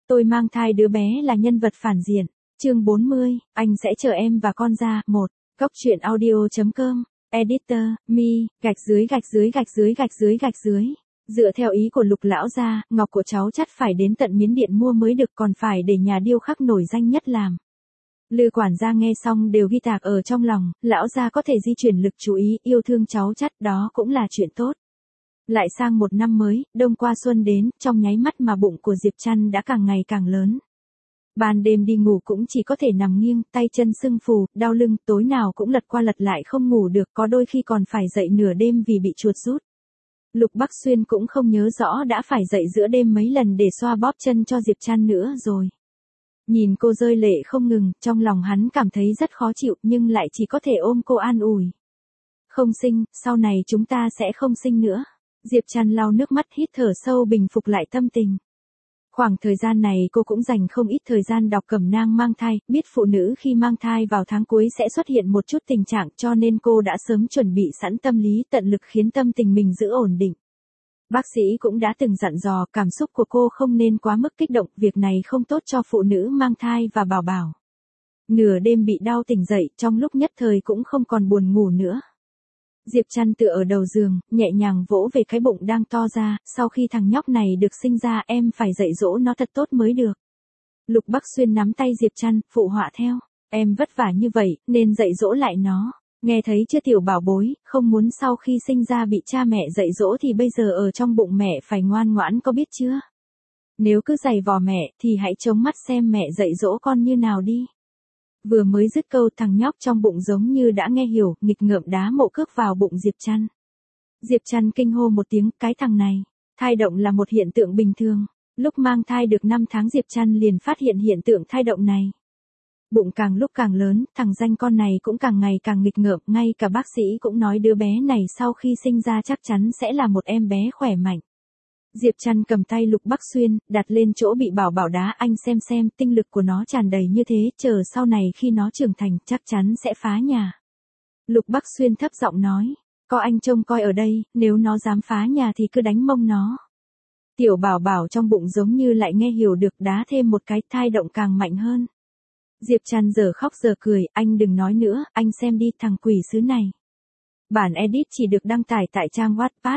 Tôi mang thai đứa bé là nhân vật phản diện. Chương 40, anh sẽ chờ em và con ra. 1. Góc truyện audio.com. Editor, mi, _____. Dựa theo ý của Lục lão gia, ngọc của cháu chắc phải đến tận Miến Điện mua mới được, còn phải để nhà điêu khắc nổi danh nhất làm. Lư quản gia nghe xong đều ghi tạc ở trong lòng, lão gia có thể di chuyển lực chú ý, yêu thương cháu chắc, đó cũng là chuyện tốt. Lại sang một năm mới, đông qua xuân đến, trong nháy mắt mà bụng của Diệp Trăn đã càng ngày càng lớn. Ban đêm đi ngủ cũng chỉ có thể nằm nghiêng, tay chân sưng phù, đau lưng, tối nào cũng lật qua lật lại không ngủ được, có đôi khi còn phải dậy nửa đêm vì bị chuột rút. Lục Bắc Xuyên cũng không nhớ rõ đã phải dậy giữa đêm mấy lần để xoa bóp chân cho Diệp Trăn nữa rồi. Nhìn cô rơi lệ không ngừng, trong lòng hắn cảm thấy rất khó chịu nhưng lại chỉ có thể ôm cô an ủi. Không sinh, sau này chúng ta sẽ không sinh nữa. Diệp Trăn lau nước mắt hít thở sâu bình phục lại tâm tình. Khoảng thời gian này cô cũng dành không ít thời gian đọc cẩm nang mang thai, biết phụ nữ khi mang thai vào tháng cuối sẽ xuất hiện một chút tình trạng cho nên cô đã sớm chuẩn bị sẵn tâm lý tận lực khiến tâm tình mình giữ ổn định. Bác sĩ cũng đã từng dặn dò cảm xúc của cô không nên quá mức kích động, việc này không tốt cho phụ nữ mang thai và bảo bảo. Nửa đêm bị đau tỉnh dậy, trong lúc nhất thời cũng không còn buồn ngủ nữa. Diệp Trăn tựa ở đầu giường, nhẹ nhàng vỗ về cái bụng đang to ra, sau khi thằng nhóc này được sinh ra em phải dạy dỗ nó thật tốt mới được. Lục Bắc Xuyên nắm tay Diệp Trăn, phụ họa theo, em vất vả như vậy, nên dạy dỗ lại nó. Nghe thấy chưa tiểu bảo bối, không muốn sau khi sinh ra bị cha mẹ dạy dỗ thì bây giờ ở trong bụng mẹ phải ngoan ngoãn có biết chưa? Nếu cứ giày vò mẹ thì hãy chống mắt xem mẹ dạy dỗ con như nào đi. Vừa mới dứt câu thằng nhóc trong bụng giống như đã nghe hiểu, nghịch ngợm đá mộ cước vào bụng Diệp Trăn. Diệp Trăn kinh hô một tiếng, cái thằng này, thai động là một hiện tượng bình thường. Lúc mang thai được 5 tháng Diệp Trăn liền phát hiện hiện tượng thai động này. Bụng càng lúc càng lớn, thằng danh con này cũng càng ngày càng nghịch ngợm, ngay cả bác sĩ cũng nói đứa bé này sau khi sinh ra chắc chắn sẽ là một em bé khỏe mạnh. Diệp Trăn cầm tay Lục Bắc Xuyên, đặt lên chỗ bị bảo bảo đá, anh xem, tinh lực của nó tràn đầy như thế, chờ sau này khi nó trưởng thành chắc chắn sẽ phá nhà. Lục Bắc Xuyên thấp giọng nói, có anh trông coi ở đây, nếu nó dám phá nhà thì cứ đánh mông nó. Tiểu bảo bảo trong bụng giống như lại nghe hiểu được, đá thêm một cái, thai động càng mạnh hơn. Diệp Trăn giờ khóc giờ cười, anh đừng nói nữa, anh xem đi thằng quỷ sứ này. Bản edit chỉ được đăng tải tại trang Wattpad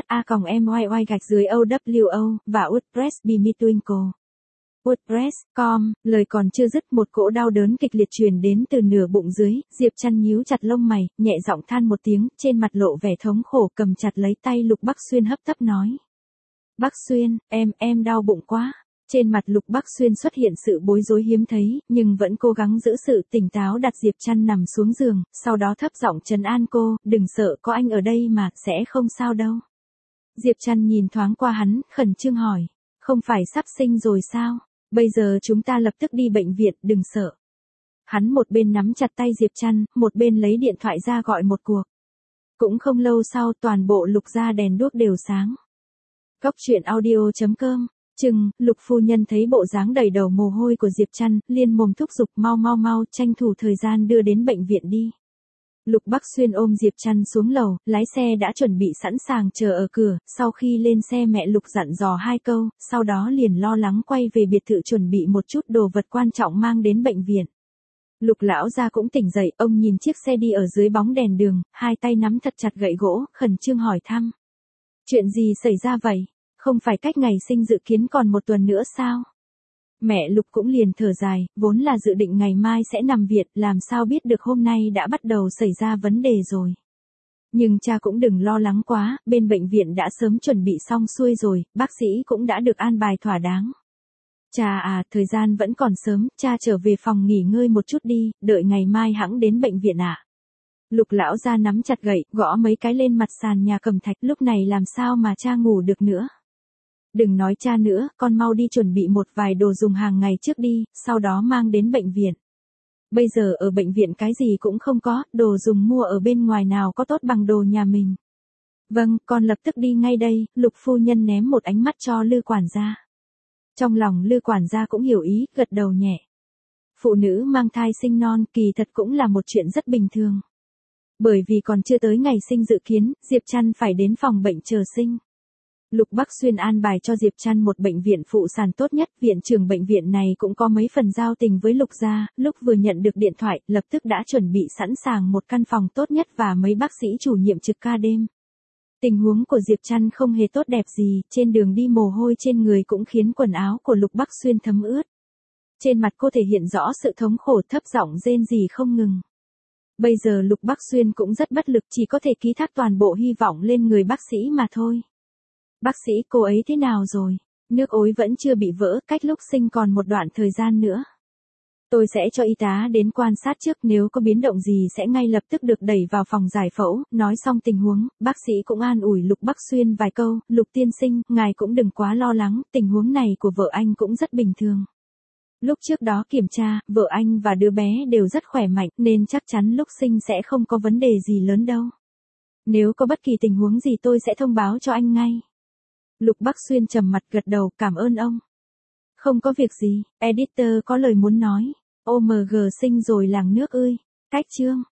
a.my__owo và WordPress Bimitwinkle. WordPress.com, lời còn chưa dứt một cỗ đau đớn kịch liệt truyền đến từ nửa bụng dưới, Diệp Trăn nhíu chặt lông mày, nhẹ giọng than một tiếng, trên mặt lộ vẻ thống khổ, cầm chặt lấy tay Lục Bắc Xuyên hấp tấp nói. Bắc Xuyên, em đau bụng quá. Trên mặt Lục Bắc Xuyên xuất hiện sự bối rối hiếm thấy, nhưng vẫn cố gắng giữ sự tỉnh táo đặt Diệp Trăn nằm xuống giường, sau đó thấp giọng trấn an cô, đừng sợ, có anh ở đây mà, sẽ không sao đâu. Diệp Trăn nhìn thoáng qua hắn, khẩn trương hỏi, không phải sắp sinh rồi sao? Bây giờ chúng ta lập tức đi bệnh viện, đừng sợ. Hắn một bên nắm chặt tay Diệp Trăn, một bên lấy điện thoại ra gọi một cuộc. Cũng không lâu sau toàn bộ Lục gia đèn đuốc đều sáng. Góc truyện audio.com. Lục phu nhân thấy bộ dáng đầy đầu mồ hôi của Diệp Trăn, liên mồm thúc giục mau, tranh thủ thời gian đưa đến bệnh viện đi. Lục Bắc Xuyên ôm Diệp Trăn xuống lầu, lái xe đã chuẩn bị sẵn sàng chờ ở cửa, sau khi lên xe mẹ Lục dặn dò 2 câu, sau đó liền lo lắng quay về biệt thự chuẩn bị một chút đồ vật quan trọng mang đến bệnh viện. Lục lão gia cũng tỉnh dậy, ông nhìn chiếc xe đi ở dưới bóng đèn đường, hai tay nắm thật chặt gậy gỗ, khẩn trương hỏi thăm. Chuyện gì xảy ra vậy? Không phải cách ngày sinh dự kiến còn 1 tuần nữa sao? Mẹ Lục cũng liền thở dài, vốn là dự định ngày mai sẽ nằm viện, làm sao biết được hôm nay đã bắt đầu xảy ra vấn đề rồi. Nhưng cha cũng đừng lo lắng quá, bên bệnh viện đã sớm chuẩn bị xong xuôi rồi, bác sĩ cũng đã được an bài thỏa đáng. Cha à, thời gian vẫn còn sớm, cha trở về phòng nghỉ ngơi một chút đi, đợi ngày mai hẵng đến bệnh viện ạ. Lục lão gia nắm chặt gậy, gõ mấy cái lên mặt sàn nhà cẩm thạch, lúc này làm sao mà cha ngủ được nữa. Đừng nói cha nữa, con mau đi chuẩn bị một vài đồ dùng hàng ngày trước đi, sau đó mang đến bệnh viện. Bây giờ ở bệnh viện cái gì cũng không có, đồ dùng mua ở bên ngoài nào có tốt bằng đồ nhà mình. Vâng, con lập tức đi ngay đây, Lục phu nhân ném một ánh mắt cho Lư quản gia. Trong lòng Lư quản gia cũng hiểu ý, gật đầu nhẹ. Phụ nữ mang thai sinh non kỳ thật cũng là một chuyện rất bình thường. Bởi vì còn chưa tới ngày sinh dự kiến, Diệp Trăn phải đến phòng bệnh chờ sinh. Lục Bắc Xuyên an bài cho Diệp Trăn một bệnh viện phụ sản tốt nhất, viện trưởng bệnh viện này cũng có mấy phần giao tình với Lục gia, lúc vừa nhận được điện thoại, lập tức đã chuẩn bị sẵn sàng một căn phòng tốt nhất và mấy bác sĩ chủ nhiệm trực ca đêm. Tình huống của Diệp Trăn không hề tốt đẹp gì, trên đường đi mồ hôi trên người cũng khiến quần áo của Lục Bắc Xuyên thấm ướt. Trên mặt cô thể hiện rõ sự thống khổ, thấp giọng rên rỉ không ngừng. Bây giờ Lục Bắc Xuyên cũng rất bất lực, chỉ có thể ký thác toàn bộ hy vọng lên người bác sĩ mà thôi. Bác sĩ, cô ấy thế nào rồi? Nước ối vẫn chưa bị vỡ, cách lúc sinh còn một đoạn thời gian nữa. Tôi sẽ cho y tá đến quan sát trước, nếu có biến động gì sẽ ngay lập tức được đẩy vào phòng giải phẫu. Nói xong tình huống, bác sĩ cũng an ủi Lục Bắc Xuyên vài câu, Lục tiên sinh, ngài cũng đừng quá lo lắng, tình huống này của vợ anh cũng rất bình thường. Lúc trước đó kiểm tra, vợ anh và đứa bé đều rất khỏe mạnh, nên chắc chắn lúc sinh sẽ không có vấn đề gì lớn đâu. Nếu có bất kỳ tình huống gì tôi sẽ thông báo cho anh ngay. Lục Bắc Xuyên trầm mặt gật đầu, cảm ơn ông. Không có việc gì, editor có lời muốn nói. OMG sinh rồi làng nước ơi. Cách chương